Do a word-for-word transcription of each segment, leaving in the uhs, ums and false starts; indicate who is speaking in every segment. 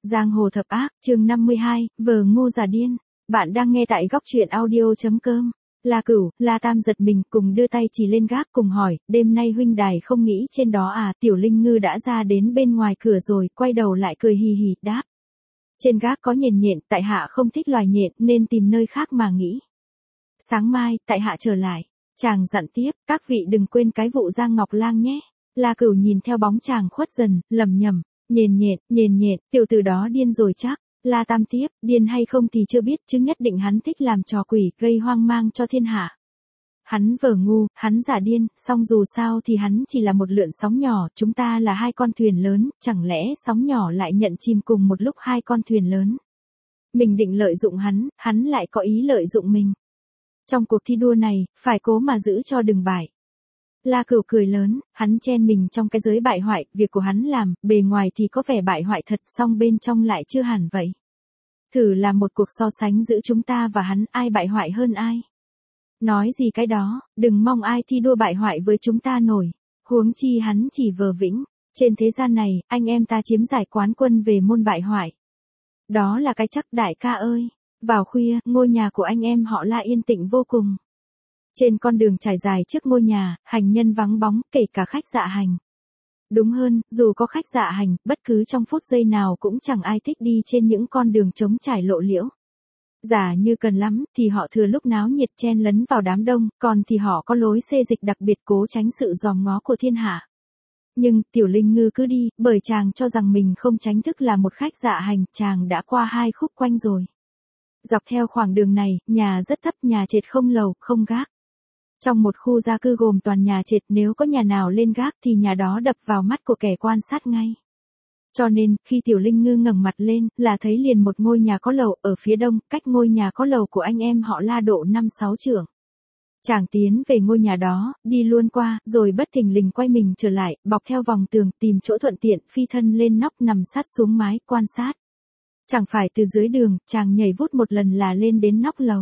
Speaker 1: Giang hồ thập ác, chương năm mươi hai, vờ ngu giả điên. Bạn đang nghe tại góc truyện audio.com. La Cửu, La Tam giật mình cùng đưa tay chỉ lên gác cùng hỏi, đêm nay huynh đài không nghĩ trên đó à? Tiểu Linh Ngư đã ra đến bên ngoài cửa rồi, quay đầu lại cười hì hì, đáp. Trên gác có nhện nhện, tại hạ không thích loài nhện nên tìm nơi khác mà nghĩ. Sáng mai, tại hạ trở lại. Chàng dặn tiếp, các vị đừng quên cái vụ Giang Ngọc Lang nhé. La Cửu nhìn theo bóng chàng khuất dần, lẩm nhẩm, nhện nhện, nhện nhện, tiểu tử đó điên rồi chắc. La Tam tiếp, điên hay không thì chưa biết, chứ nhất định hắn thích làm trò quỷ, gây hoang mang cho thiên hạ. Hắn vờ ngu, hắn giả điên, song dù sao thì hắn chỉ là một lượn sóng nhỏ, chúng ta là hai con thuyền lớn, chẳng lẽ sóng nhỏ lại nhận chìm cùng một lúc hai con thuyền lớn. Mình định lợi dụng hắn, hắn lại có ý lợi dụng mình. Trong cuộc thi đua này, phải cố mà giữ cho đừng bại. La Cửu cười lớn, hắn chen mình trong cái giới bại hoại, việc của hắn làm, bề ngoài thì có vẻ bại hoại thật, song bên trong lại chưa hẳn vậy. Thử làm một cuộc so sánh giữa chúng ta và hắn, ai bại hoại hơn ai. Nói gì cái đó, đừng mong ai thi đua bại hoại với chúng ta nổi. Huống chi hắn chỉ vờ vĩnh. Trên thế gian này, anh em ta chiếm giải quán quân về môn bại hoại. Đó là cái chắc đại ca ơi. Vào khuya, ngôi nhà của anh em họ La yên tĩnh vô cùng. Trên con đường trải dài trước ngôi nhà, hành nhân vắng bóng, kể cả khách dạ hành. Đúng hơn, dù có khách dạ hành, bất cứ trong phút giây nào cũng chẳng ai thích đi trên những con đường trống trải lộ liễu. Giả như cần lắm, thì họ thừa lúc náo nhiệt chen lấn vào đám đông, còn thì họ có lối xê dịch đặc biệt cố tránh sự dòm ngó của thiên hạ. Nhưng, Tiểu Linh Ngư cứ đi, bởi chàng cho rằng mình không tránh thức là một khách dạ hành, chàng đã qua hai khúc quanh rồi. Dọc theo khoảng đường này, nhà rất thấp, nhà trệt không lầu, không gác. Trong một khu gia cư gồm toàn nhà trệt, nếu có nhà nào lên gác thì nhà đó đập vào mắt của kẻ quan sát ngay. Cho nên, khi Tiểu Linh Ngư ngẩng mặt lên, là thấy liền một ngôi nhà có lầu ở phía đông, cách ngôi nhà có lầu của anh em họ La độ năm sáu trượng. Chàng tiến về ngôi nhà đó, đi luôn qua, rồi bất thình lình quay mình trở lại, bọc theo vòng tường, tìm chỗ thuận tiện, phi thân lên nóc nằm sát xuống mái, quan sát. Chẳng phải từ dưới đường, chàng nhảy vút một lần là lên đến nóc lầu.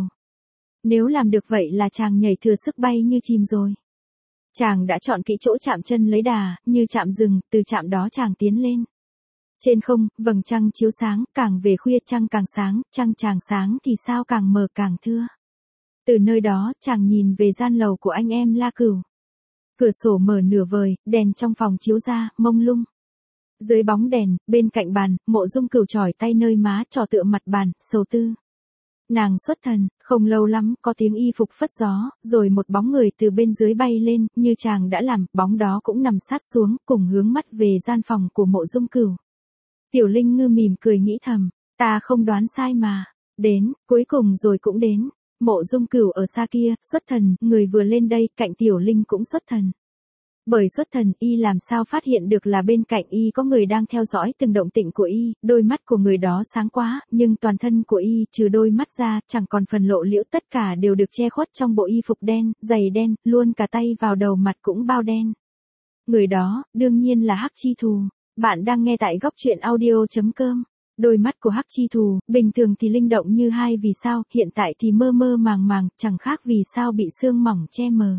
Speaker 1: Nếu làm được vậy là chàng nhảy thừa sức bay như chim rồi. Chàng đã chọn kỹ chỗ chạm chân lấy đà, như chạm rừng, từ chạm đó chàng tiến lên. Trên không, vầng trăng chiếu sáng, càng về khuya trăng càng sáng, trăng chàng sáng thì sao càng mờ càng thưa. Từ nơi đó, chàng nhìn về gian lầu của anh em La Cửu. Cửa sổ mở nửa vời, đèn trong phòng chiếu ra, mông lung. Dưới bóng đèn, bên cạnh bàn, Mộ Dung Cửu chỏi tay nơi má, trò tựa mặt bàn, sầu tư. Nàng xuất thần, không lâu lắm, có tiếng y phục phất gió, rồi một bóng người từ bên dưới bay lên, như chàng đã làm, bóng đó cũng nằm sát xuống, cùng hướng mắt về gian phòng của Mộ Dung Cửu. Tiểu Linh Ngư mỉm cười nghĩ thầm, ta không đoán sai mà. Đến, cuối cùng rồi cũng đến. Mộ Dung Cửu ở xa kia, xuất thần, người vừa lên đây, cạnh Tiểu Linh cũng xuất thần. Bởi xuất thần, y làm sao phát hiện được là bên cạnh y có người đang theo dõi từng động tĩnh của y, đôi mắt của người đó sáng quá, nhưng toàn thân của y, trừ đôi mắt ra, chẳng còn phần lộ liễu, tất cả đều được che khuất trong bộ y phục đen, giày đen, luôn cả tay vào đầu mặt cũng bao đen. Người đó, đương nhiên là Hắc Chi Thù. Bạn đang nghe tại góc truyện audio.com. Đôi mắt của Hắc Chi Thù, bình thường thì linh động như hai vì sao, hiện tại thì mơ mơ màng màng, chẳng khác vì sao bị sương mỏng che mờ.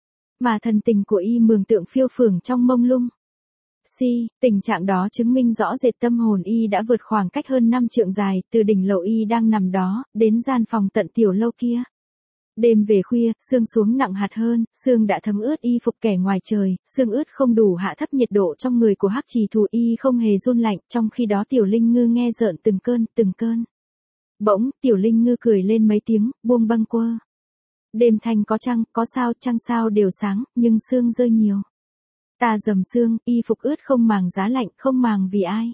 Speaker 1: Mà thần tình của y mường tượng phiêu phường trong mông lung. Si, tình trạng đó chứng minh rõ rệt tâm hồn y đã vượt khoảng cách hơn năm trượng dài, từ đỉnh lầu y đang nằm đó, đến gian phòng tận tiểu lâu kia. Đêm về khuya, sương xuống nặng hạt hơn, sương đã thấm ướt y phục kẻ ngoài trời, sương ướt không đủ hạ thấp nhiệt độ trong người của Hắc Chi Thù, y không hề run lạnh, trong khi đó Tiểu Linh Ngư nghe rợn từng cơn, từng cơn. Bỗng, Tiểu Linh Ngư cười lên mấy tiếng, buông bâng quơ. Đêm thanh có trăng, có sao, trăng sao đều sáng, nhưng sương rơi nhiều. Ta dầm sương, y phục ướt không màng giá lạnh, không màng vì ai.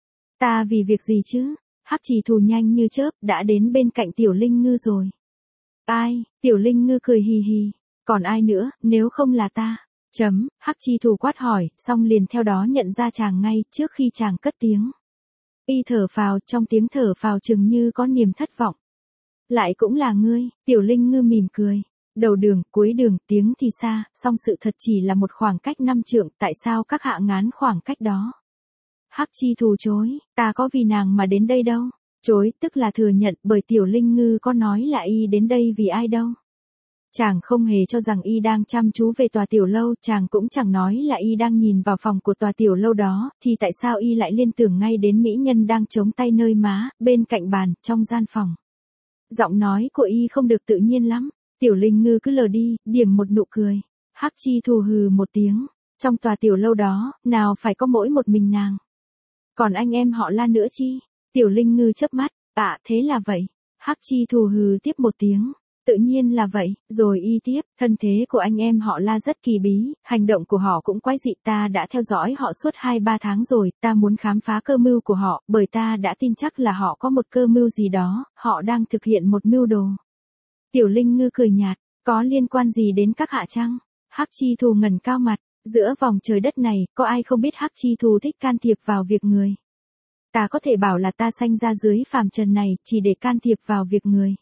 Speaker 1: Ta vì việc gì chứ? Hắc Chi Thù nhanh như chớp, đã đến bên cạnh Tiểu Linh Ngư rồi. Ai? Tiểu Linh Ngư cười hì hì. Còn ai nữa, nếu không là ta? Chấm, Hắc Chi Thù quát hỏi, xong liền theo đó nhận ra chàng ngay, trước khi chàng cất tiếng. Y thở phào, trong tiếng thở phào chừng như có niềm thất vọng. Lại cũng là ngươi, Tiểu Linh Ngư mỉm cười. Đầu đường, cuối đường, tiếng thì xa, song sự thật chỉ là một khoảng cách năm trượng, tại sao các hạ ngán khoảng cách đó? Hắc Chi Thù chối, ta có vì nàng mà đến đây đâu. Chối, tức là thừa nhận, bởi Tiểu Linh Ngư có nói là y đến đây vì ai đâu. Chàng không hề cho rằng y đang chăm chú về tòa tiểu lâu, chàng cũng chẳng nói là y đang nhìn vào phòng của tòa tiểu lâu đó, thì tại sao y lại liên tưởng ngay đến mỹ nhân đang chống tay nơi má, bên cạnh bàn, trong gian phòng. Giọng nói của y không được tự nhiên lắm, Tiểu Linh Ngư cứ lờ đi, điểm một nụ cười. Hắc Chi Thù hừ một tiếng, trong tòa tiểu lâu đó, nào phải có mỗi một mình nàng. Còn anh em họ La nữa chi? Tiểu Linh Ngư chớp mắt, ạ thế là vậy. Hắc Chi Thù hừ tiếp một tiếng. Tự nhiên là vậy, rồi y tiếp, thân thế của anh em họ La rất kỳ bí, hành động của họ cũng quái dị, ta đã theo dõi họ suốt hai ba tháng rồi, ta muốn khám phá cơ mưu của họ, bởi ta đã tin chắc là họ có một cơ mưu gì đó, họ đang thực hiện một mưu đồ. Tiểu Linh Ngư cười nhạt, có liên quan gì đến các hạ chăng? Hắc Chi Thù ngẩng cao mặt, giữa vòng trời đất này, có ai không biết Hắc Chi Thù thích can thiệp vào việc người. Ta có thể bảo là ta sanh ra dưới phàm trần này, chỉ để can thiệp vào việc người.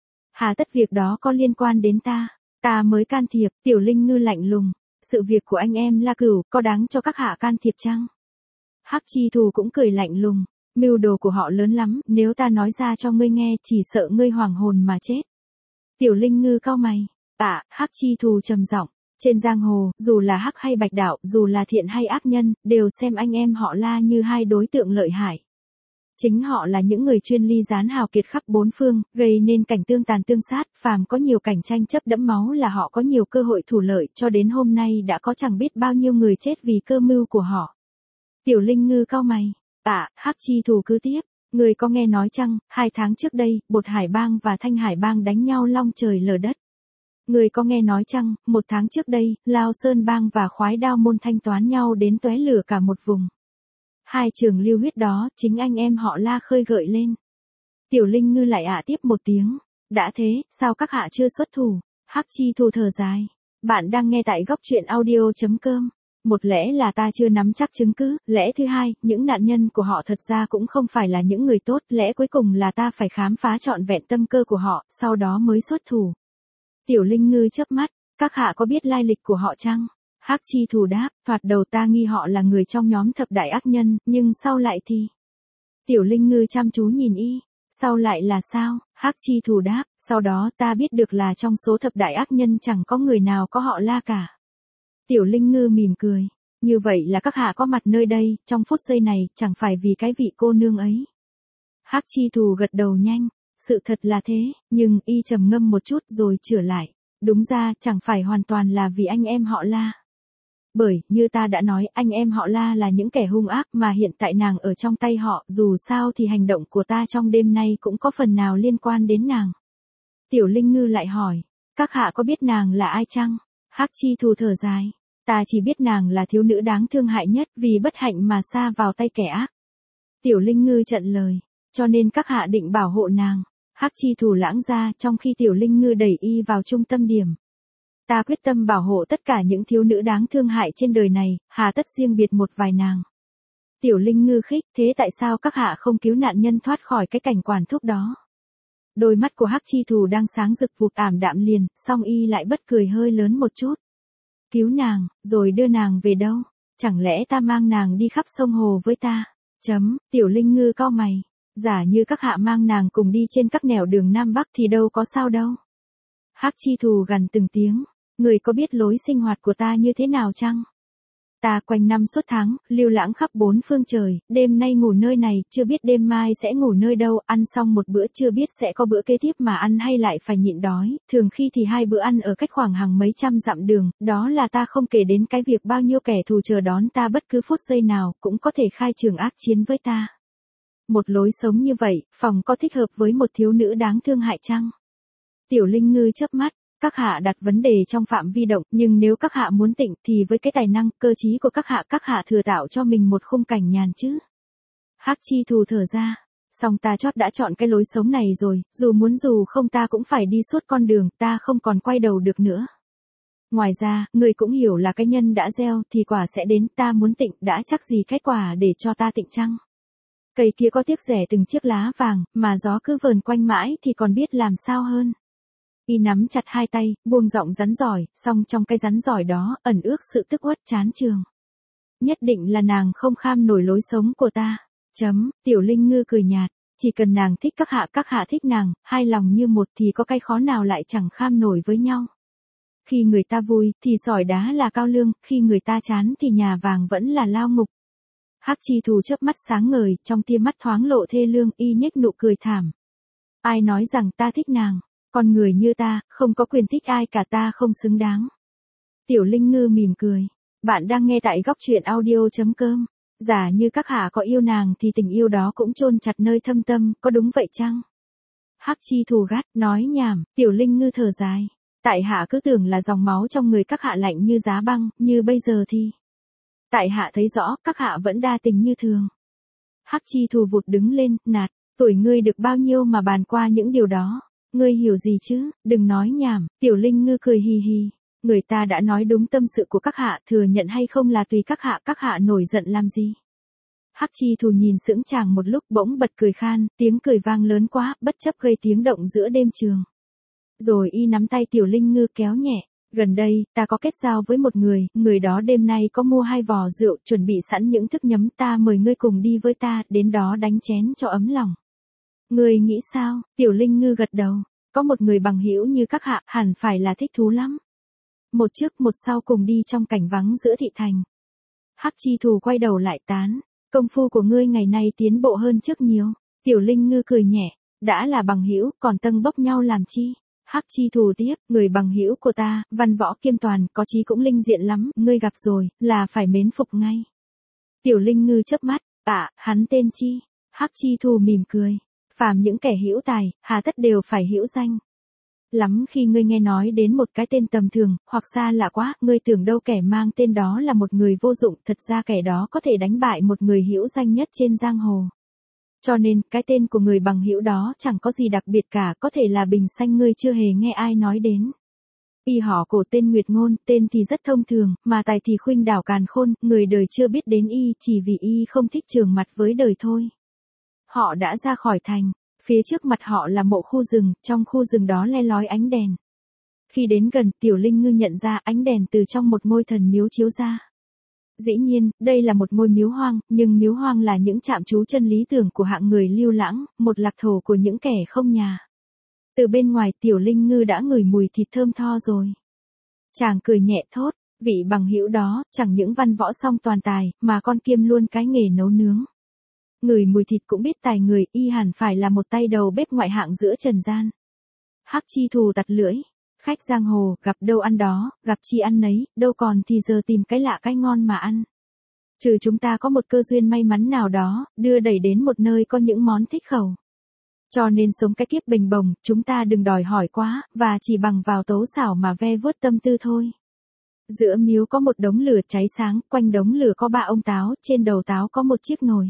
Speaker 1: Hà tất việc đó có liên quan đến ta, ta mới can thiệp. Tiểu Linh Ngư lạnh lùng, sự việc của anh em La Cửu có đáng cho các hạ can thiệp chăng? Hắc Chi Thù cũng cười lạnh lùng, mưu đồ của họ lớn lắm, nếu ta nói ra cho ngươi nghe, chỉ sợ ngươi hoàng hồn mà chết. Tiểu Linh Ngư cau mày, tạ, Hắc Chi Thù trầm giọng, trên giang hồ, dù là hắc hay bạch đạo, dù là thiện hay ác nhân, đều xem anh em họ La như hai đối tượng lợi hại. Chính họ là những người chuyên ly gián hào kiệt khắp bốn phương, gây nên cảnh tương tàn tương sát, phàm có nhiều cảnh tranh chấp đẫm máu là họ có nhiều cơ hội thủ lợi, cho đến hôm nay đã có chẳng biết bao nhiêu người chết vì cơ mưu của họ. Tiểu Linh Ngư cau mày, tạ, Hắc Chi Thù cứ tiếp, người có nghe nói chăng, hai tháng trước đây, Bột Hải Bang và Thanh Hải Bang đánh nhau long trời lở đất. Người có nghe nói chăng, một tháng trước đây, Lao Sơn Bang và Khoái Đao Môn thanh toán nhau đến tóe lửa cả một vùng. Hai trường lưu huyết đó, chính anh em họ La khơi gợi lên. Tiểu Linh Ngư lại ạ tiếp một tiếng. Đã thế, sao các hạ chưa xuất thủ? Hắc Chi Thù thở dài. Bạn đang nghe tại góc truyện audio chấm com. Một lẽ là ta chưa nắm chắc chứng cứ, lẽ thứ hai, những nạn nhân của họ thật ra cũng không phải là những người tốt, lẽ cuối cùng là ta phải khám phá trọn vẹn tâm cơ của họ, sau đó mới xuất thủ. Tiểu Linh Ngư chớp mắt, các hạ có biết lai lịch của họ chăng? Hắc Chi Thù đáp, thoạt đầu ta nghi họ là người trong nhóm thập đại ác nhân, nhưng sau lại thì... Tiểu Linh Ngư chăm chú nhìn y, sau lại là sao? Hắc Chi Thù đáp, sau đó ta biết được là trong số thập đại ác nhân chẳng có người nào có họ La cả. Tiểu Linh Ngư mỉm cười, như vậy là các hạ có mặt nơi đây, trong phút giây này, chẳng phải vì cái vị cô nương ấy. Hắc Chi Thù gật đầu nhanh, sự thật là thế, nhưng y trầm ngâm một chút rồi chữa lại. Đúng ra, chẳng phải hoàn toàn là vì anh em họ La. Bởi, như ta đã nói, anh em họ La là những kẻ hung ác mà hiện tại nàng ở trong tay họ, dù sao thì hành động của ta trong đêm nay cũng có phần nào liên quan đến nàng. Tiểu Linh Ngư lại hỏi, các hạ có biết nàng là ai chăng? Hắc Chi Thù thở dài, ta chỉ biết nàng là thiếu nữ đáng thương hại nhất vì bất hạnh mà sa vào tay kẻ ác. Tiểu Linh Ngư chặn lời, cho nên các hạ định bảo hộ nàng. Hắc Chi Thù lãng ra trong khi Tiểu Linh Ngư đẩy y vào trung tâm điểm. Ta quyết tâm bảo hộ tất cả những thiếu nữ đáng thương hại trên đời này, hà tất riêng biệt một vài nàng. Tiểu Linh Ngư khích, thế tại sao các hạ không cứu nạn nhân thoát khỏi cái cảnh quản thúc đó? Đôi mắt của Hắc Chi Thù đang sáng rực vụt ảm đạm liền, song y lại bất cười hơi lớn một chút. Cứu nàng, rồi đưa nàng về đâu? Chẳng lẽ ta mang nàng đi khắp sông hồ với ta? Chấm, Tiểu Linh Ngư cau mày. Giả như các hạ mang nàng cùng đi trên các nẻo đường Nam Bắc thì đâu có sao đâu. Hắc Chi Thù gằn từng tiếng, người có biết lối sinh hoạt của ta như thế nào chăng? Ta quanh năm suốt tháng, lưu lãng khắp bốn phương trời, đêm nay ngủ nơi này, chưa biết đêm mai sẽ ngủ nơi đâu, ăn xong một bữa chưa biết sẽ có bữa kế tiếp mà ăn hay lại phải nhịn đói, thường khi thì hai bữa ăn ở cách khoảng hàng mấy trăm dặm đường, đó là ta không kể đến cái việc bao nhiêu kẻ thù chờ đón ta bất cứ phút giây nào, cũng có thể khai trường ác chiến với ta. Một lối sống như vậy, phòng có thích hợp với một thiếu nữ đáng thương hại chăng? Tiểu Linh Ngư chớp mắt, các hạ đặt vấn đề trong phạm vi động, nhưng nếu các hạ muốn tịnh thì với cái tài năng, cơ trí của các hạ, các hạ thừa tạo cho mình một khung cảnh nhàn chứ. Hắc Chi Thù thở ra, song ta chót đã chọn cái lối sống này rồi, dù muốn dù không ta cũng phải đi suốt con đường, ta không còn quay đầu được nữa. Ngoài ra, người cũng hiểu là cái nhân đã gieo thì quả sẽ đến, ta muốn tịnh đã chắc gì cái quả để cho ta tịnh chăng? Cây kia có tiếc rẻ từng chiếc lá vàng, mà gió cứ vờn quanh mãi thì còn biết làm sao hơn. Y nắm chặt hai tay, buông giọng rắn giỏi, song trong cái rắn giỏi đó, ẩn ước sự tức uất chán chường. Nhất định là nàng không kham nổi lối sống của ta. Chấm, Tiểu Linh Ngư cười nhạt, chỉ cần nàng thích các hạ, các hạ thích nàng, hai lòng như một thì có cái khó nào lại chẳng kham nổi với nhau. Khi người ta vui, thì sỏi đá là cao lương, khi người ta chán thì nhà vàng vẫn là lao ngục. Hắc Chi Thù chớp mắt sáng ngời, trong tia mắt thoáng lộ thê lương, y nhếch nụ cười thảm. Ai nói rằng ta thích nàng, con người như ta, không có quyền thích ai cả, ta không xứng đáng. Tiểu Linh Ngư mỉm cười. Bạn đang nghe tại góc truyện audio.com. Giả như các hạ có yêu nàng thì tình yêu đó cũng chôn chặt nơi thâm tâm, có đúng vậy chăng? Hắc Chi Thù gắt, nói nhảm. Tiểu Linh Ngư thở dài. Tại hạ cứ tưởng là dòng máu trong người các hạ lạnh như giá băng, như bây giờ thì. Tại hạ thấy rõ, các hạ vẫn đa tình như thường. Hắc Chi Thù vụt đứng lên, nạt. Tuổi ngươi được bao nhiêu mà bàn qua những điều đó? Ngươi hiểu gì chứ, đừng nói nhảm. Tiểu Linh Ngư cười hì hì. Người ta đã nói đúng tâm sự của các hạ, thừa nhận hay không là tùy các hạ, các hạ nổi giận làm gì? Hắc Chi Thù nhìn sững chàng một lúc bỗng bật cười khan, tiếng cười vang lớn quá, bất chấp gây tiếng động giữa đêm trường. Rồi y nắm tay Tiểu Linh Ngư kéo nhẹ. Gần đây, ta có kết giao với một người, người đó đêm nay có mua hai vò rượu, chuẩn bị sẵn những thức nhắm, ta mời ngươi cùng đi với ta, đến đó đánh chén cho ấm lòng. Ngươi nghĩ sao? Tiểu Linh Ngư gật đầu. Có một người bằng hữu như các hạ, hẳn phải là thích thú lắm. Một trước một sau cùng đi trong cảnh vắng giữa thị thành. Hắc Chi Thù quay đầu lại tán. Công phu của ngươi ngày nay tiến bộ hơn trước nhiều. Tiểu Linh Ngư cười nhẹ. Đã là bằng hữu, còn tâng bốc nhau làm chi? Hắc Chi Thù tiếp, người bằng hữu của ta, văn võ kiêm toàn, có chí cũng linh diện lắm, ngươi gặp rồi, là phải mến phục ngay. Tiểu Linh Ngư chớp mắt, à, hắn tên chi? Hắc Chi Thù mỉm cười. Phàm những kẻ hữu tài, hà tất đều phải hữu danh. Lắm khi ngươi nghe nói đến một cái tên tầm thường, hoặc xa lạ quá, ngươi tưởng đâu kẻ mang tên đó là một người vô dụng, thật ra kẻ đó có thể đánh bại một người hữu danh nhất trên giang hồ. Cho nên, cái tên của người bằng hữu đó chẳng có gì đặc biệt cả, có thể là Bình Xanh, ngươi chưa hề nghe ai nói đến. Y họ cổ tên Nguyệt Ngôn, tên thì rất thông thường, mà tài thì khuynh đảo càn khôn, người đời chưa biết đến y, chỉ vì y không thích trường mặt với đời thôi. Họ đã ra khỏi thành, phía trước mặt họ là một khu rừng, trong khu rừng đó le lói ánh đèn. Khi đến gần, Tiểu Linh Ngư nhận ra ánh đèn từ trong một ngôi thần miếu chiếu ra. Dĩ nhiên, đây là một ngôi miếu hoang, nhưng miếu hoang là những trạm trú chân lý tưởng của hạng người lưu lãng, một lạc thổ của những kẻ không nhà. Từ bên ngoài, Tiểu Linh Ngư đã ngửi mùi thịt thơm tho rồi. Chàng cười nhẹ thốt, vị bằng hữu đó, chẳng những văn võ song toàn tài, mà con kiêm luôn cái nghề nấu nướng. Ngửi mùi thịt cũng biết tài người, y hẳn phải là một tay đầu bếp ngoại hạng giữa trần gian. Hắc Chi Thù tặt lưỡi. Khách giang hồ, gặp đâu ăn đó, gặp chi ăn nấy, đâu còn thì giờ tìm cái lạ cái ngon mà ăn. Trừ chúng ta có một cơ duyên may mắn nào đó, đưa đẩy đến một nơi có những món thích khẩu. Cho nên sống cái kiếp bình bồng, chúng ta đừng đòi hỏi quá, và chỉ bằng vào tấu xảo mà ve vuốt tâm tư thôi. Giữa miếu có một đống lửa cháy sáng, quanh đống lửa có ba ông táo, trên đầu táo có một chiếc nồi.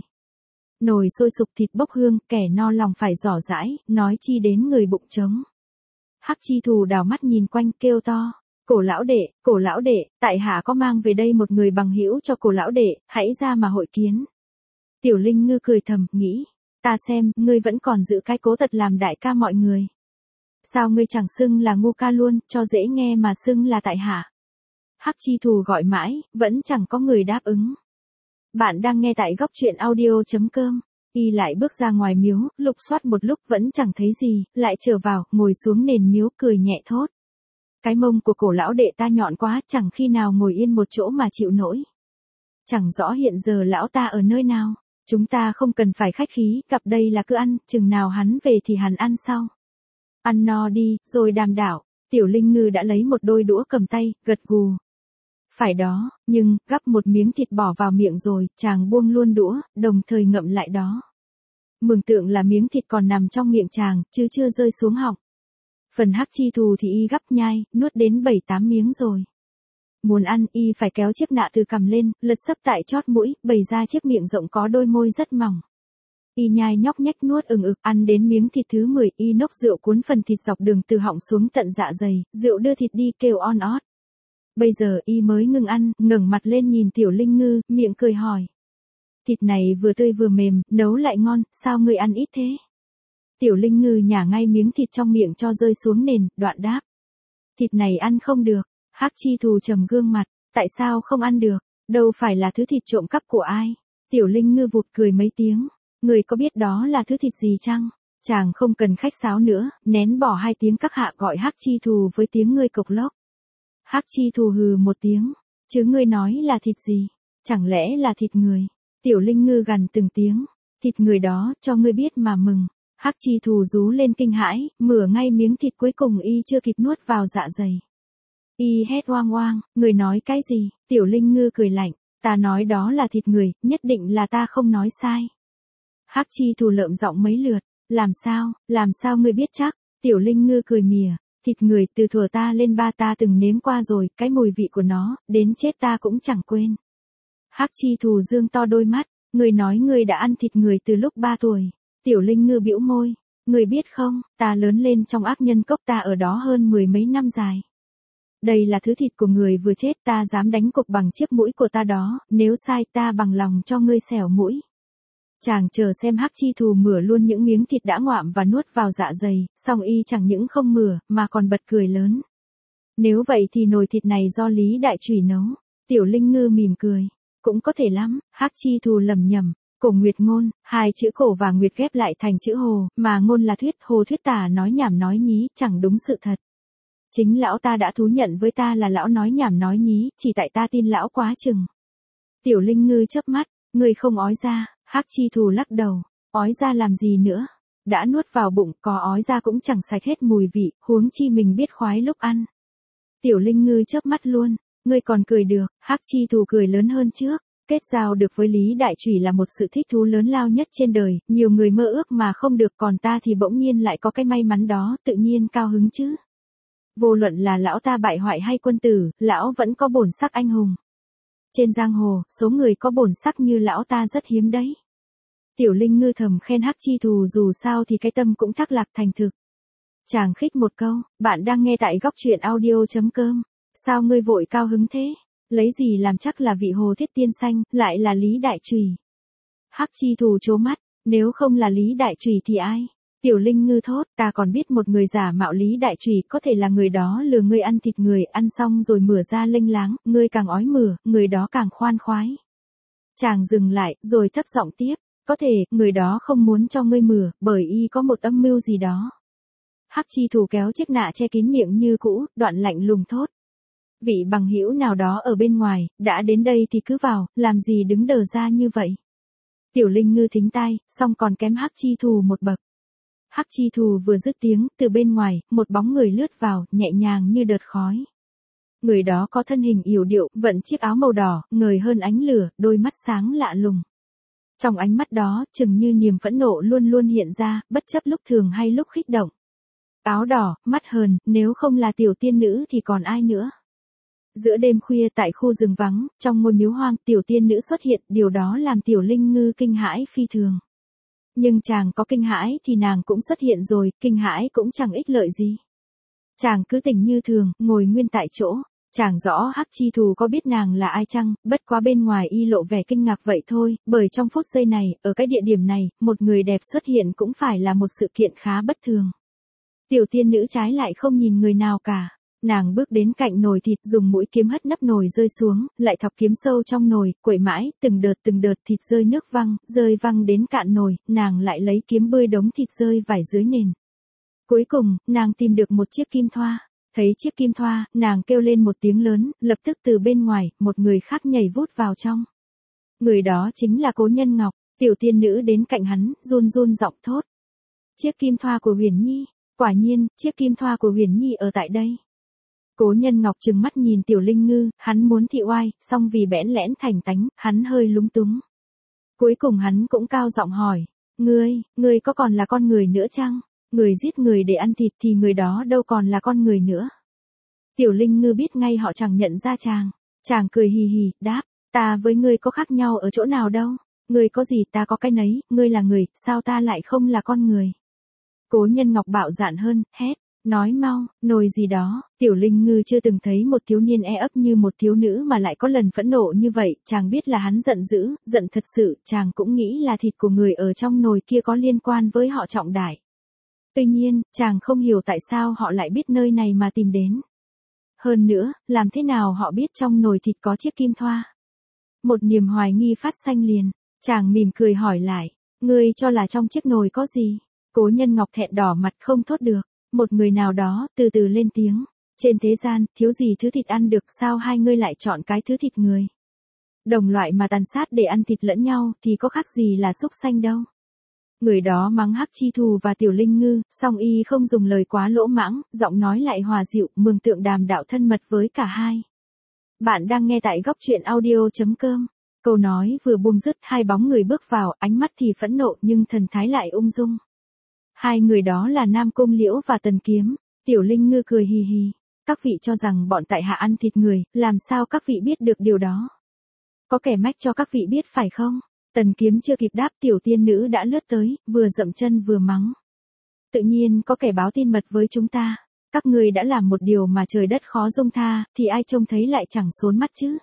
Speaker 1: Nồi sôi sục thịt bốc hương, kẻ no lòng phải giỏ giãi, nói chi đến người bụng trống. Hắc Chi Thù đảo mắt nhìn quanh kêu to. Cổ lão đệ, cổ lão đệ, tại hạ có mang về đây một người bằng hữu cho cổ lão đệ, hãy ra mà hội kiến. Tiểu Linh Ngư cười thầm, nghĩ. Ta xem, ngươi vẫn còn giữ cái cố tật làm đại ca mọi người. Sao ngươi chẳng xưng là Ngô ca luôn, cho dễ nghe mà xưng là tại hạ. Hắc Chi Thù gọi mãi, vẫn chẳng có người đáp ứng. Bạn đang nghe tại góc truyện audio.com. Y lại bước ra ngoài miếu, lục soát một lúc vẫn chẳng thấy gì, lại trở vào, ngồi xuống nền miếu cười nhẹ thốt. Cái mông của cổ lão đệ ta nhọn quá, chẳng khi nào ngồi yên một chỗ mà chịu nổi. Chẳng rõ hiện giờ lão ta ở nơi nào, chúng ta không cần phải khách khí, gặp đây là cứ ăn, chừng nào hắn về thì hắn ăn sau. Ăn no đi, rồi đàm đảo. Tiểu Linh Ngư đã lấy một đôi đũa cầm tay, gật gù. Phải đó, nhưng, gắp một miếng thịt bỏ vào miệng rồi, chàng buông luôn đũa, đồng thời ngậm lại đó. Mường tượng là miếng thịt còn nằm trong miệng chàng, chứ chưa rơi xuống họng. Phần Hắc Chi Thù thì y gắp nhai, nuốt đến bảy tám miếng rồi. Muốn ăn, y phải kéo chiếc nạ từ cằm lên, lật sấp tại chót mũi, bày ra chiếc miệng rộng có đôi môi rất mỏng. Y nhai nhóc nhách nuốt ừng ực, ăn đến miếng thịt thứ mười, y nốc rượu cuốn phần thịt dọc đường từ họng xuống tận dạ dày, rượu đưa thịt đi kêu on ót. Bây giờ y mới ngừng ăn, ngẩng mặt lên nhìn Tiểu Linh Ngư, miệng cười hỏi. Thịt này vừa tươi vừa mềm, nấu lại ngon, sao ngươi ăn ít thế? Tiểu Linh Ngư nhả ngay miếng thịt trong miệng cho rơi xuống nền, đoạn đáp. Thịt này ăn không được. Hắc Chi Thù trầm gương mặt, tại sao không ăn được, đâu phải là thứ thịt trộm cắp của ai. Tiểu Linh Ngư vụt cười mấy tiếng, người có biết đó là thứ thịt gì chăng? Chàng không cần khách sáo nữa, nén bỏ hai tiếng các hạ gọi Hắc Chi Thù với tiếng ngươi cộc lốc. Hắc Chi Thù hừ một tiếng, chứ ngươi nói là thịt gì? Chẳng lẽ là thịt người? Tiểu Linh Ngư gằn từng tiếng, thịt người đó, cho ngươi biết mà mừng. Hắc Chi Thù rú lên kinh hãi, mửa ngay miếng thịt cuối cùng y chưa kịp nuốt vào dạ dày. Y hét oang oang, người nói cái gì? Tiểu Linh Ngư cười lạnh, ta nói đó là thịt người, nhất định là ta không nói sai. Hắc Chi Thù lợm giọng mấy lượt, làm sao, làm sao ngươi biết chắc? Tiểu Linh Ngư cười mỉa, thịt người từ thuở ta lên ba ta từng nếm qua rồi, cái mùi vị của nó, đến chết ta cũng chẳng quên. Hắc Chi Thù dương to đôi mắt, người nói người đã ăn thịt người từ lúc ba tuổi. Tiểu Linh Ngư bĩu môi, người biết không, ta lớn lên trong ác nhân cốc, ta ở đó hơn mười mấy năm dài. Đây là thứ thịt của người vừa chết, ta dám đánh cục bằng chiếc mũi của ta đó, nếu sai ta bằng lòng cho ngươi xẻo mũi. Chàng chờ xem Hắc Chi Thù mửa luôn những miếng thịt đã ngoạm và nuốt vào dạ dày, xong y chẳng những không mửa, mà còn bật cười lớn. Nếu vậy thì nồi thịt này do Lý Đại Chủy nấu. Tiểu Linh Ngư mỉm cười, cũng có thể lắm. Hắc Chi Thù lẩm nhẩm, Cổ Nguyệt Ngôn, hai chữ cổ và nguyệt ghép lại thành chữ hồ, mà ngôn là thuyết, hồ thuyết tả nói nhảm nói nhí, chẳng đúng sự thật. Chính lão ta đã thú nhận với ta là lão nói nhảm nói nhí, chỉ tại ta tin lão quá chừng. Tiểu Linh Ngư chớp mắt, người không ói ra. Hắc Chi Thù lắc đầu, ói ra làm gì nữa? Đã nuốt vào bụng, có ói ra cũng chẳng sạch hết mùi vị, huống chi mình biết khoái lúc ăn. Tiểu Linh Ngư chớp mắt luôn, ngươi còn cười được. Hắc Chi Thù cười lớn hơn trước. Kết giao được với Lý Đại Chủy là một sự thích thú lớn lao nhất trên đời, nhiều người mơ ước mà không được, còn ta thì bỗng nhiên lại có cái may mắn đó, tự nhiên cao hứng chứ. Vô luận là lão ta bại hoại hay quân tử, lão vẫn có bổn sắc anh hùng. Trên giang hồ, số người có bổn sắc như lão ta rất hiếm đấy. Tiểu Linh Ngư thầm khen Hắc Chi Thù, dù sao thì cái tâm cũng thắc lạc thành thực. Chàng khích một câu, bạn đang nghe tại góc truyện audio.com. Sao ngươi vội cao hứng thế? Lấy gì làm chắc là vị Hồ Thiết Tiên Xanh, lại là Lý Đại Chủy? Hắc Chi Thù trố mắt, nếu không là Lý Đại Chủy thì ai? Tiểu Linh Ngư thốt, ta còn biết một người giả mạo Lý Đại Chủy, có thể là người đó lừa ngươi ăn thịt người, ăn xong rồi mửa ra lênh láng, ngươi càng ói mửa, người đó càng khoan khoái. Chàng dừng lại, rồi thấp giọng tiếp, có thể, người đó không muốn cho ngươi mửa, bởi y có một âm mưu gì đó. Hắc Chi Thù kéo chiếc nạ che kín miệng như cũ, đoạn lạnh lùng thốt. Vị bằng hữu nào đó ở bên ngoài, đã đến đây thì cứ vào, làm gì đứng đờ ra như vậy? Tiểu Linh Ngư thính tai, xong còn kém Hắc Chi Thù một bậc. Hắc Chi Thù vừa dứt tiếng, từ bên ngoài, một bóng người lướt vào, nhẹ nhàng như đợt khói. Người đó có thân hình yểu điệu, vận chiếc áo màu đỏ, ngời hơn ánh lửa, đôi mắt sáng lạ lùng. Trong ánh mắt đó, chừng như niềm phẫn nộ luôn luôn hiện ra, bất chấp lúc thường hay lúc kích động. Áo đỏ, mắt hờn, nếu không là tiểu tiên nữ thì còn ai nữa? Giữa đêm khuya tại khu rừng vắng, trong ngôi miếu hoang, tiểu tiên nữ xuất hiện, điều đó làm Tiểu Linh Ngư kinh hãi phi thường. Nhưng chàng có kinh hãi thì nàng cũng xuất hiện rồi, kinh hãi cũng chẳng ích lợi gì. Chàng cứ tỉnh như thường, ngồi nguyên tại chỗ. Chàng rõ Hắc Chi Thù có biết nàng là ai chăng, bất quá bên ngoài y lộ vẻ kinh ngạc vậy thôi, bởi trong phút giây này, ở cái địa điểm này, một người đẹp xuất hiện cũng phải là một sự kiện khá bất thường. Tiểu tiên nữ trái lại không nhìn người nào cả. Nàng bước đến cạnh nồi thịt, dùng mũi kiếm hất nắp nồi rơi xuống, lại thọc kiếm sâu trong nồi, quẩy mãi, từng đợt từng đợt thịt rơi nước văng, rơi văng đến cạn nồi, nàng lại lấy kiếm bươi đống thịt rơi vải dưới nền. Cuối cùng, nàng tìm được một chiếc kim thoa. Thấy chiếc kim thoa, nàng kêu lên một tiếng lớn, lập tức từ bên ngoài, một người khác nhảy vút vào trong. Người đó chính là Cố Nhân Ngọc. Tiểu tiên nữ đến cạnh hắn, run run giọng thốt. Chiếc kim thoa của Huyền Nhi, quả nhiên, chiếc kim thoa của Huyền Nhi ở tại đây. Cố Nhân Ngọc trừng mắt nhìn Tiểu Linh Ngư, hắn muốn thị oai, song vì bẽn lẽn thành tánh, hắn hơi lúng túng. Cuối cùng hắn cũng cao giọng hỏi, ngươi, ngươi có còn là con người nữa chăng? Người giết người để ăn thịt thì người đó đâu còn là con người nữa. Tiểu Linh Ngư biết ngay họ chẳng nhận ra chàng. Chàng cười hì hì, đáp, ta với ngươi có khác nhau ở chỗ nào đâu. Ngươi có gì ta có cái nấy, ngươi là người, sao ta lại không là con người? Cố Nhân Ngọc bạo dạn hơn, hét, nói mau, nồi gì đó. Tiểu Linh Ngư chưa từng thấy một thiếu niên e ấp như một thiếu nữ mà lại có lần phẫn nộ như vậy, chàng biết là hắn giận dữ, giận thật sự, chàng cũng nghĩ là thịt của người ở trong nồi kia có liên quan với họ Trọng Đại. Tuy nhiên, chàng không hiểu tại sao họ lại biết nơi này mà tìm đến. Hơn nữa, làm thế nào họ biết trong nồi thịt có chiếc kim thoa? Một niềm hoài nghi phát sanh liền, chàng mỉm cười hỏi lại, ngươi cho là trong chiếc nồi có gì? Cố Nhân Ngọc thẹn đỏ mặt không thốt được, một người nào đó từ từ lên tiếng, Trên thế gian, thiếu gì thứ thịt ăn được, sao hai ngươi lại chọn cái thứ thịt người? Đồng loại mà tàn sát để ăn thịt lẫn nhau, thì có khác gì là súc sanh đâu. Người đó mắng Hắc Chi Thù và Tiểu Linh Ngư, song y không dùng lời quá lỗ mãng, giọng nói lại hòa dịu, mường tượng đàm đạo thân mật với cả hai. Bạn đang nghe tại góc truyện audio.com. Câu nói vừa buông dứt, hai bóng người bước vào, ánh mắt thì phẫn nộ nhưng thần thái lại ung dung. Hai người đó là Nam Cung Liễu và Tần Kiếm. Tiểu Linh Ngư cười hì hì. Các vị cho rằng bọn tại hạ ăn thịt người, làm sao các vị biết được điều đó? Có kẻ mách cho các vị biết phải không? Tần Kiếm chưa kịp đáp, tiểu tiên nữ đã lướt tới, vừa dậm chân vừa mắng. Tự nhiên có kẻ báo tin mật với chúng ta. Các ngươi đã làm một điều mà trời đất khó dung tha, thì ai trông thấy lại chẳng xốn mắt chứ?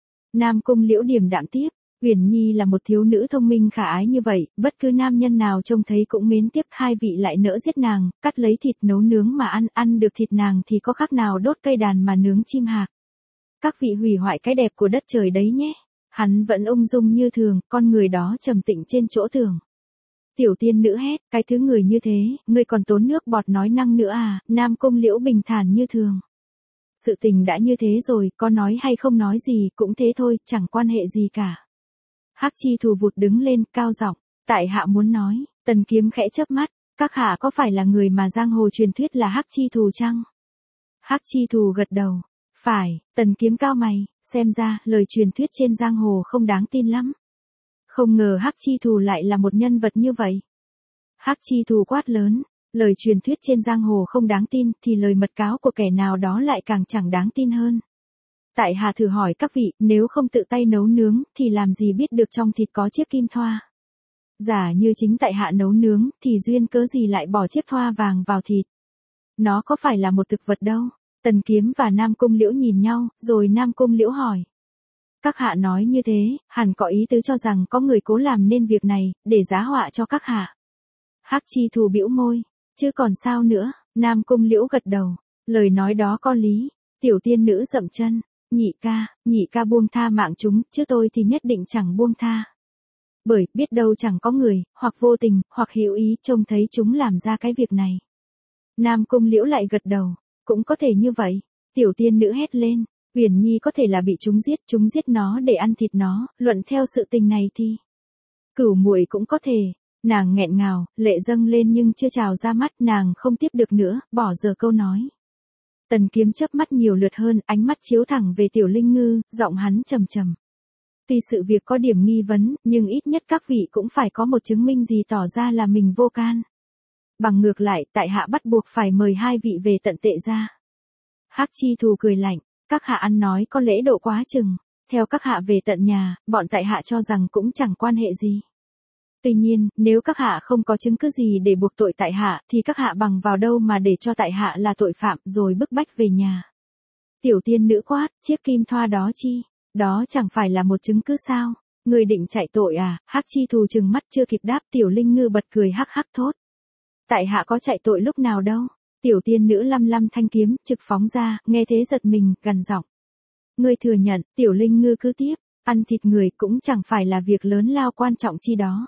Speaker 1: Nam Cung Liễu điềm đạm tiếp. Uyển Nhi là một thiếu nữ thông minh khả ái như vậy, bất cứ nam nhân nào trông thấy cũng mến tiếc. Hai vị lại nỡ giết nàng, cắt lấy thịt nấu nướng mà ăn, ăn được thịt nàng thì có khác nào đốt cây đàn mà nướng chim hạc. Các vị hủy hoại cái đẹp của đất trời đấy nhé. Hắn vẫn ung dung như thường, con người đó trầm tĩnh trên chỗ tường. Tiểu tiên nữ hét, cái thứ người như thế, ngươi còn tốn nước bọt nói năng nữa à? Nam Cung Liễu bình thản như thường. Sự tình đã như thế rồi, có nói hay không nói gì cũng thế thôi, chẳng quan hệ gì cả. Hắc Chi Thù vụt đứng lên, cao giọng, tại hạ muốn nói. Tần Kiếm khẽ chớp mắt, các hạ có phải là người mà giang hồ truyền thuyết là Hắc Chi Thù chăng? Hắc Chi Thù gật đầu. Phải. Tần Kiếm cao mày, xem ra lời truyền thuyết trên giang hồ không đáng tin lắm. Không ngờ Hắc Chi Thù lại là một nhân vật như vậy. Hắc Chi Thù quát lớn, lời truyền thuyết trên giang hồ không đáng tin thì lời mật cáo của kẻ nào đó lại càng chẳng đáng tin hơn. Tại hạ thử hỏi các vị, nếu không tự tay nấu nướng thì làm gì biết được trong thịt có chiếc kim thoa? Giả như chính tại hạ nấu nướng thì duyên cớ gì lại bỏ chiếc thoa vàng vào thịt? Nó có phải là một thực vật đâu? Tần Kiếm và Nam Cung Liễu nhìn nhau, rồi Nam Cung Liễu hỏi. Các hạ nói như thế, hẳn có ý tứ cho rằng có người cố làm nên việc này, để giá họa cho các hạ. Hắc Chi Thù bĩu môi, chứ còn sao nữa? Nam Cung Liễu gật đầu, lời nói đó có lý. Tiểu tiên nữ dậm chân, nhị ca, nhị ca buông tha mạng chúng, chứ tôi thì nhất định chẳng buông tha. Bởi, biết đâu chẳng có người, hoặc vô tình, hoặc hữu ý trông thấy chúng làm ra cái việc này. Nam Cung Liễu lại gật đầu, cũng có thể như vậy. Tiểu tiên nữ hét lên, Uyển Nhi có thể là bị chúng giết, chúng giết nó để ăn thịt nó, luận theo sự tình này thì Cửu muội cũng có thể. Nàng nghẹn ngào, lệ dâng lên nhưng chưa trào ra mắt, nàng không tiếp được nữa, bỏ dở câu nói. Tần Kiếm chớp mắt nhiều lượt hơn, ánh mắt chiếu thẳng về Tiểu Linh Ngư, giọng hắn trầm trầm. Tuy sự việc có điểm nghi vấn, nhưng ít nhất các vị cũng phải có một chứng minh gì tỏ ra là mình vô can. Bằng ngược lại, tại hạ bắt buộc phải mời hai vị về tận Tệ gia. Hắc Chi Thù cười lạnh, các hạ ăn nói có lễ độ quá chừng. Theo các hạ về tận nhà, bọn tại hạ cho rằng cũng chẳng quan hệ gì. Tuy nhiên, nếu các hạ không có chứng cứ gì để buộc tội tại hạ, thì các hạ bằng vào đâu mà để cho tại hạ là tội phạm rồi bức bách về nhà? Tiểu tiên nữ quát, chiếc kim thoa đó chi? Đó chẳng phải là một chứng cứ sao? Người định chạy tội à? Hắc Chi Thù trừng mắt chưa kịp đáp, Tiểu Linh Ngư bật cười hắc hắc thốt. Tại hạ có chạy tội lúc nào đâu? Tiểu tiên nữ lăm lăm thanh kiếm, trực phóng ra, nghe thế giật mình, gằn giọng. Ngươi thừa nhận, Tiểu Linh Ngư cứ tiếp, ăn thịt người cũng chẳng phải là việc lớn lao quan trọng chi đó.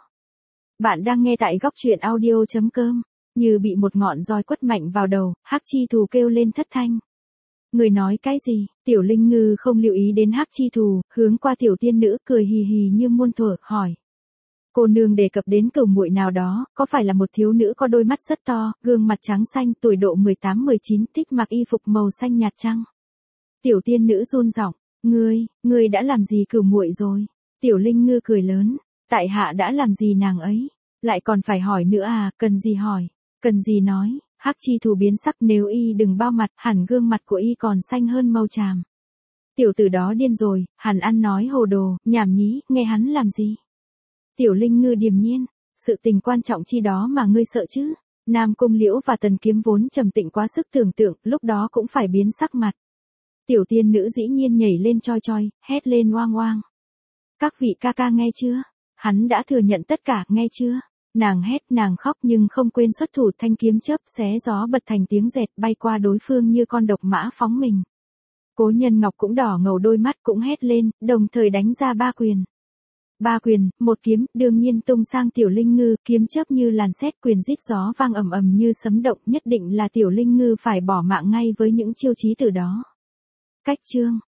Speaker 1: Bạn đang nghe tại góc truyện audio.com, như bị một ngọn roi quất mạnh vào đầu, Hắc Chi Thù kêu lên thất thanh. Người nói cái gì? Tiểu Linh Ngư không lưu ý đến Hắc Chi Thù, hướng qua tiểu tiên nữ cười hì hì như muôn thuở, hỏi. Cô nương đề cập đến cửu muội nào đó, có phải là một thiếu nữ có đôi mắt rất to, gương mặt trắng xanh, tuổi độ mười tám mười chín, thích mặc y phục màu xanh nhạt chăng? Tiểu tiên nữ run giọng, ngươi, ngươi đã làm gì cửu muội rồi? Tiểu Linh Ngư cười lớn, tại hạ đã làm gì nàng ấy? Lại còn phải hỏi nữa à, cần gì hỏi, cần gì nói? Hắc Chi Thù biến sắc, nếu y đừng bao mặt, hẳn gương mặt của y còn xanh hơn màu tràm. Tiểu tử đó điên rồi, hẳn ăn nói hồ đồ, nhảm nhí, nghe hắn làm gì? Tiểu Linh Ngư điềm nhiên, sự tình quan trọng chi đó mà ngươi sợ chứ? Nam Cung Liễu và Tần Kiếm vốn trầm tĩnh quá sức tưởng tượng, lúc đó cũng phải biến sắc mặt. Tiểu tiên nữ dĩ nhiên nhảy lên choi choi, hét lên oang oang. Các vị ca ca nghe chưa? Hắn đã thừa nhận tất cả, nghe chưa? Nàng hét, nàng khóc nhưng không quên xuất thủ, thanh kiếm chớp xé gió bật thành tiếng dẹt, bay qua đối phương như con độc mã phóng mình. Cố Nhân Ngọc cũng đỏ ngầu đôi mắt, cũng hét lên, đồng thời đánh ra ba quyền. ba quyền, một kiếm, đương nhiên tung sang Tiểu Linh Ngư, kiếm chớp như làn sét, quyền rít gió vang ầm ầm như sấm động, nhất định là Tiểu Linh Ngư phải bỏ mạng ngay với những chiêu chí từ đó. Cách chương